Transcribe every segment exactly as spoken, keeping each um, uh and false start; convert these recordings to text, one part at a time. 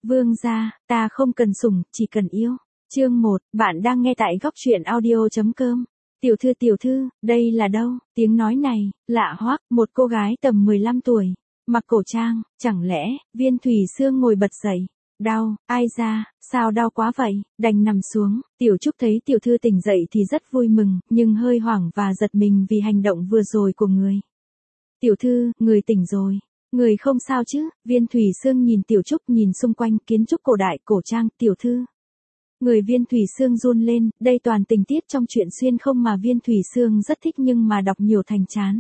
Vương gia, ta không cần sủng, chỉ cần yêu. Chương một, bạn đang nghe tại góc truyện audio chấm com. Tiểu thư tiểu thư, đây là đâu? Tiếng nói này, lạ hoắc, một cô gái tầm mười lăm tuổi, mặc cổ trang, chẳng lẽ, Viên Thủy Sương ngồi bật dậy. Đau, ai ra, sao đau quá vậy, đành nằm xuống. Tiểu Trúc thấy tiểu thư tỉnh dậy thì rất vui mừng, nhưng hơi hoảng và giật mình vì hành động vừa rồi của người. Tiểu thư, người tỉnh rồi. Người không sao chứ? Viên Thủy Sương nhìn Tiểu Trúc, nhìn xung quanh kiến trúc cổ đại cổ trang. Tiểu thư. Người Viên Thủy Sương run lên, đây toàn tình tiết trong truyện xuyên không mà Viên Thủy Sương rất thích nhưng mà đọc nhiều thành chán.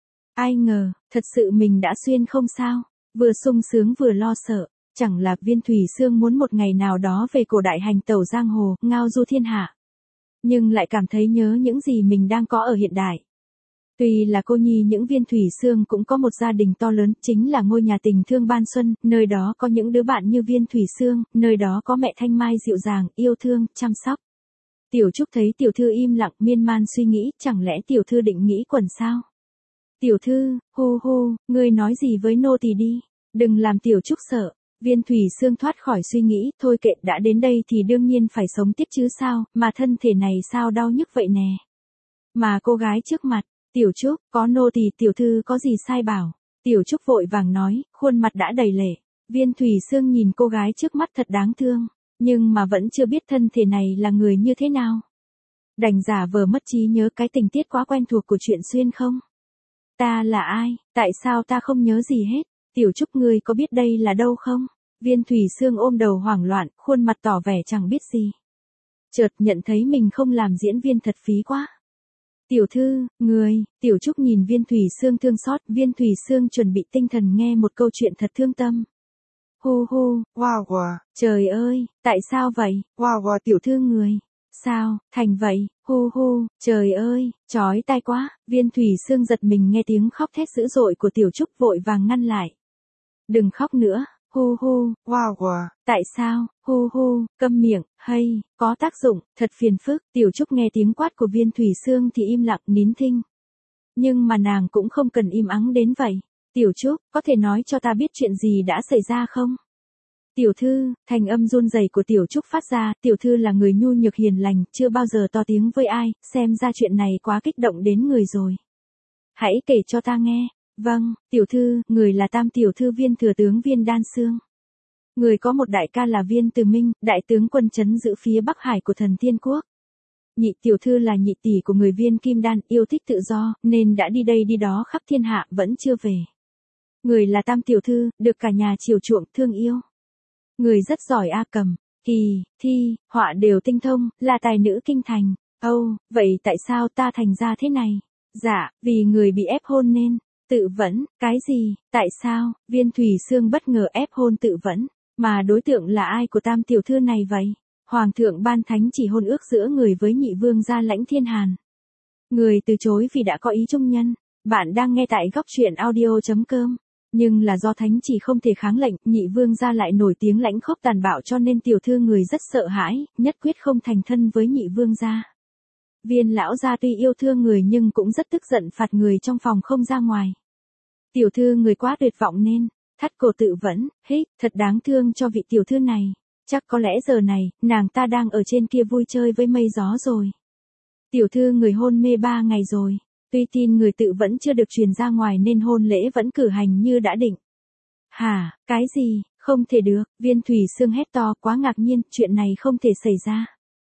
Ai ngờ, thật sự mình đã xuyên không sao, vừa sung sướng vừa lo sợ. Chẳng là Viên Thủy Sương muốn một ngày nào đó về cổ đại hành tẩu giang hồ, ngao du thiên hạ. Nhưng lại cảm thấy nhớ những gì mình đang có ở hiện đại. Tuy là cô nhi những Viên Thủy Sương cũng có một gia đình to lớn, chính là ngôi nhà tình thương Ban Xuân, nơi đó có những đứa bạn như Viên Thủy Sương, nơi đó có mẹ Thanh Mai dịu dàng, yêu thương, chăm sóc. Tiểu Trúc thấy tiểu thư im lặng miên man suy nghĩ, chẳng lẽ tiểu thư định nghĩ quẩn sao? Tiểu thư, hu hu, ngươi nói gì với nô tỳ đi, đừng làm tiểu Trúc sợ. Viên Thủy Sương thoát khỏi suy nghĩ, thôi kệ, đã đến đây thì đương nhiên phải sống tiếp chứ sao, mà thân thể này sao đau nhức vậy nè. Mà cô gái trước mặt, Tiểu Trúc, có nô tỳ tiểu thư có gì sai bảo. Tiểu Trúc vội vàng nói, khuôn mặt đã đầy lệ. Viên Thủy Sương nhìn cô gái trước mắt thật đáng thương, nhưng mà vẫn chưa biết thân thể này là người như thế nào. Đành giả vờ mất trí nhớ cái tình tiết quá quen thuộc của chuyện xuyên không. Ta là ai, tại sao ta không nhớ gì hết? Tiểu Trúc, ngươi có biết đây là đâu không? Viên Thủy Sương ôm đầu hoảng loạn, khuôn mặt tỏ vẻ chẳng biết gì. Chợt nhận thấy mình không làm diễn viên thật phí quá. Tiểu thư, người, Tiểu Trúc nhìn Viên Thủy Sương thương xót, Viên Thủy Sương chuẩn bị tinh thần nghe một câu chuyện thật thương tâm. Hu hu, wow wow, trời ơi, tại sao vậy? Wow wow, tiểu thư người, sao, thành vậy, hu hu, trời ơi, chói tai quá. Viên Thủy Sương giật mình nghe tiếng khóc thét dữ dội của Tiểu Trúc, vội vàng ngăn lại. Đừng khóc nữa. Hu hu, wow wow, tại sao, hu hu, câm miệng, hay, có tác dụng, thật phiền phức. Tiểu Trúc nghe tiếng quát của Viên Thủy Sương thì im lặng nín thinh. Nhưng mà nàng cũng không cần im ắng đến vậy. Tiểu Trúc, có thể nói cho ta biết chuyện gì đã xảy ra không? Tiểu thư, thành âm run rẩy của Tiểu Trúc phát ra, tiểu thư là người nhu nhược hiền lành, chưa bao giờ to tiếng với ai, xem ra chuyện này quá kích động đến người rồi. Hãy kể cho ta nghe. Vâng, tiểu thư, người là tam tiểu thư Viên thừa tướng Viên Đan Sương. Người có một đại ca là Viên Từ Minh, đại tướng quân trấn giữ phía Bắc Hải của Thần Tiên Quốc. Nhị tiểu thư là nhị tỷ của người Viên Kim Đan, yêu thích tự do, nên đã đi đây đi đó khắp thiên hạ, vẫn chưa về. Người là tam tiểu thư, được cả nhà chiều chuộng, thương yêu. Người rất giỏi a cầm, kỳ, thi, họa đều tinh thông, là tài nữ kinh thành. Âu, oh, vậy tại sao ta thành ra thế này? Dạ, vì người bị ép hôn nên. Tự vẫn, cái gì, tại sao? Viên Thủy Sương bất ngờ ép hôn tự vẫn, mà đối tượng là ai của tam tiểu thư này vậy? Hoàng thượng ban thánh chỉ hôn ước giữa người với nhị vương gia Lãnh Thiên Hàn. Người từ chối vì đã có ý trung nhân. Bạn đang nghe tại góc truyện audio chấm com. Nhưng là do thánh chỉ không thể kháng lệnh, nhị vương gia lại nổi tiếng lãnh khốc tàn bạo cho nên tiểu thư người rất sợ hãi, nhất quyết không thành thân với nhị vương gia. Viên lão gia tuy yêu thương người nhưng cũng rất tức giận, phạt người trong phòng không ra ngoài. Tiểu thư người quá tuyệt vọng nên, thắt cổ tự vẫn, hít, thật đáng thương cho vị tiểu thư này. Chắc có lẽ giờ này, nàng ta đang ở trên kia vui chơi với mây gió rồi. Tiểu thư người hôn mê ba ngày rồi, tuy tin người tự vẫn chưa được truyền ra ngoài nên hôn lễ vẫn cử hành như đã định. Hả, cái gì, không thể được, Viên Thủy Sương hét to, quá ngạc nhiên, chuyện này không thể xảy ra.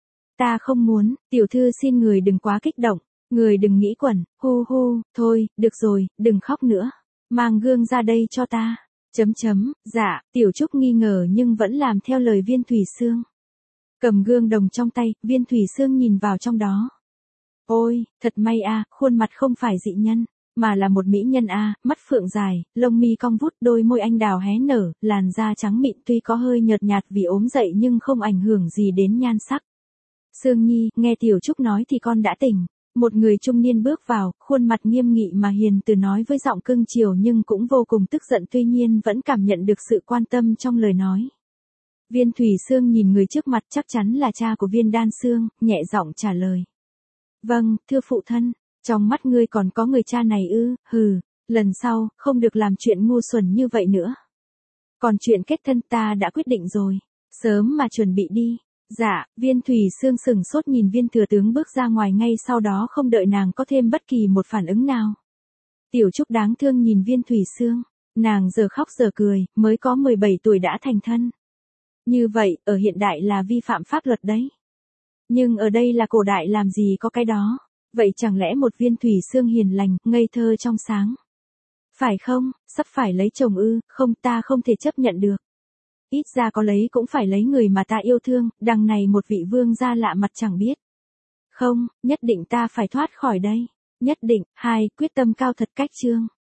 Ta không muốn, tiểu thư xin người đừng quá kích động, người đừng nghĩ quẩn, hu hu, thôi, được rồi, đừng khóc nữa. Mang gương ra đây cho ta. Chấm chấm, dạ, Tiểu Trúc nghi ngờ nhưng vẫn làm theo lời Viên Thủy Sương. Cầm gương đồng trong tay, Viên Thủy Sương nhìn vào trong đó. Ôi, thật may a, khuôn mặt không phải dị nhân, mà là một mỹ nhân a, mắt phượng dài, lông mi cong vút, đôi môi anh đào hé nở, làn da trắng mịn tuy có hơi nhợt nhạt vì ốm dậy nhưng không ảnh hưởng gì đến nhan sắc. Sương Nhi, nghe Tiểu Trúc nói thì con đã tỉnh. Một người trung niên bước vào, khuôn mặt nghiêm nghị mà hiền từ nói với giọng cưng chiều nhưng cũng vô cùng tức giận, tuy nhiên vẫn cảm nhận được sự quan tâm trong lời nói. Viên Thủy Sương nhìn người trước mặt, chắc chắn là cha của Viên Đan Sương, nhẹ giọng trả lời. Vâng, thưa phụ thân, trong mắt ngươi còn có người cha này ư, hừ, lần sau, không được làm chuyện ngu xuẩn như vậy nữa. Còn chuyện kết thân ta đã quyết định rồi. Sớm mà chuẩn bị đi. Dạ, Viên Thủy Sương sừng sốt nhìn Viên thừa tướng bước ra ngoài ngay sau đó không đợi nàng có thêm bất kỳ một phản ứng nào. Tiểu Trúc đáng thương nhìn Viên Thủy Sương. Nàng giờ khóc giờ cười, mới có mười bảy tuổi đã thành thân. Như vậy, ở hiện đại là vi phạm pháp luật đấy. Nhưng ở đây là cổ đại làm gì có cái đó. Vậy chẳng lẽ một Viên Thủy Sương hiền lành, ngây thơ trong sáng. Phải không, sắp phải lấy chồng ư, không ta không thể chấp nhận được. Ít ra có lấy cũng phải lấy người mà ta yêu thương, đằng này một vị vương gia lạ mặt chẳng biết. Không, nhất định ta phải thoát khỏi đây. Nhất định, hai, quyết tâm cao thật cách trương.